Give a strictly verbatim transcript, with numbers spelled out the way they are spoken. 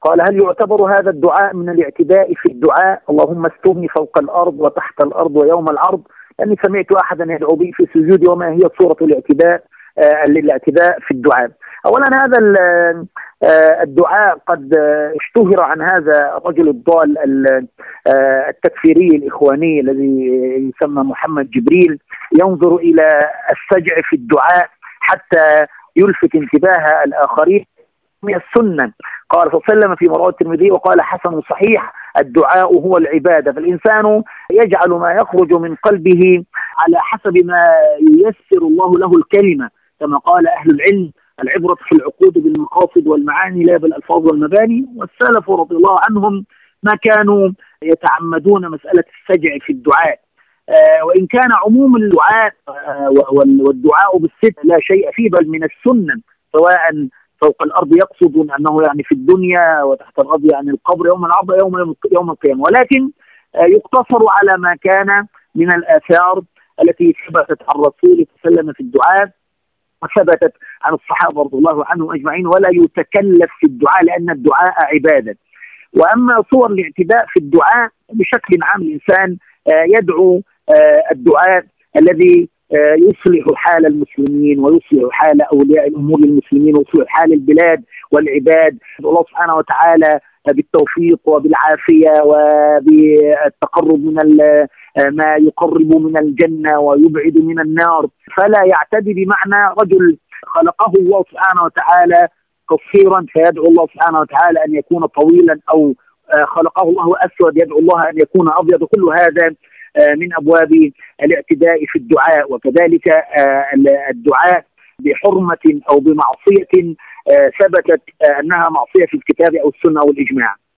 قال: هل يعتبر هذا الدعاء من الاعتداء في الدعاء؟ اللهم استرني فوق الأرض وتحت الأرض ويوم العرض. لأني سمعت أحدا يدعو بي في سجودي. وما هي صورة الاعتداء آه الاعتداء في الدعاء؟ أولا، هذا آه الدعاء قد آه اشتهر عن هذا الرجل الضال آه التكفيري الإخواني الذي يسمى محمد جبريل، ينظر إلى السجع في الدعاء حتى يلفت انتباه الآخرين من السنة. قال صلى الله عليه وسلم في رواه الترمذي وقال: حسن صحيح، الدعاء هو العبادة. فالإنسان يجعل ما يخرج من قلبه على حسب ما ييسر الله له الكلمة، كما قال أهل العلم: العبرة في العقود بالمقاصد والمعاني لا بالألفاظ والمباني. والسلف رضي الله عنهم ما كانوا يتعمدون مسألة السجع في الدعاء، آه وإن كان عموم الدعاء آه والدعاء بالستر لا شيء فيه، بل من السنة، سواء فوق الأرض يقصد أنه يعني في الدنيا، وتحت الأرض يعني القبر، يوم العرض يوم يوم القيامة. ولكن آه يقتصر على ما كان من الآثار التي ثبتت عن الرسول صلى الله عليه وسلم في الدعاء، وثبتت عن الصحابة رضي الله عنهم أجمعين، ولا يتكلف في الدعاء لأن الدعاء عبادة. وأما صور الاعتداء في الدعاء بشكل عام، الإنسان يدعو الدعاء الذي يصلح حال المسلمين ويصلح حال أولياء الأمور المسلمين ويصلح حال البلاد والعباد. الله سبحانه وتعالى بالتوفيق وبالعافية وبالتقرب من ما يقرب من الجنة ويبعد من النار. فلا يعتدي بمعنى رجل خلقه الله سبحانه وتعالى قصيرا فيدعو الله سبحانه وتعالى أن يكون طويلا، أو خلقه الله أسود يدعو الله أن يكون أبيض. كل هذا من أبواب الاعتداء في الدعاء. وكذلك الدعاء بحرمة أو بمعصية ثبتت أنها معصية في الكتاب أو السنة أو الإجماع.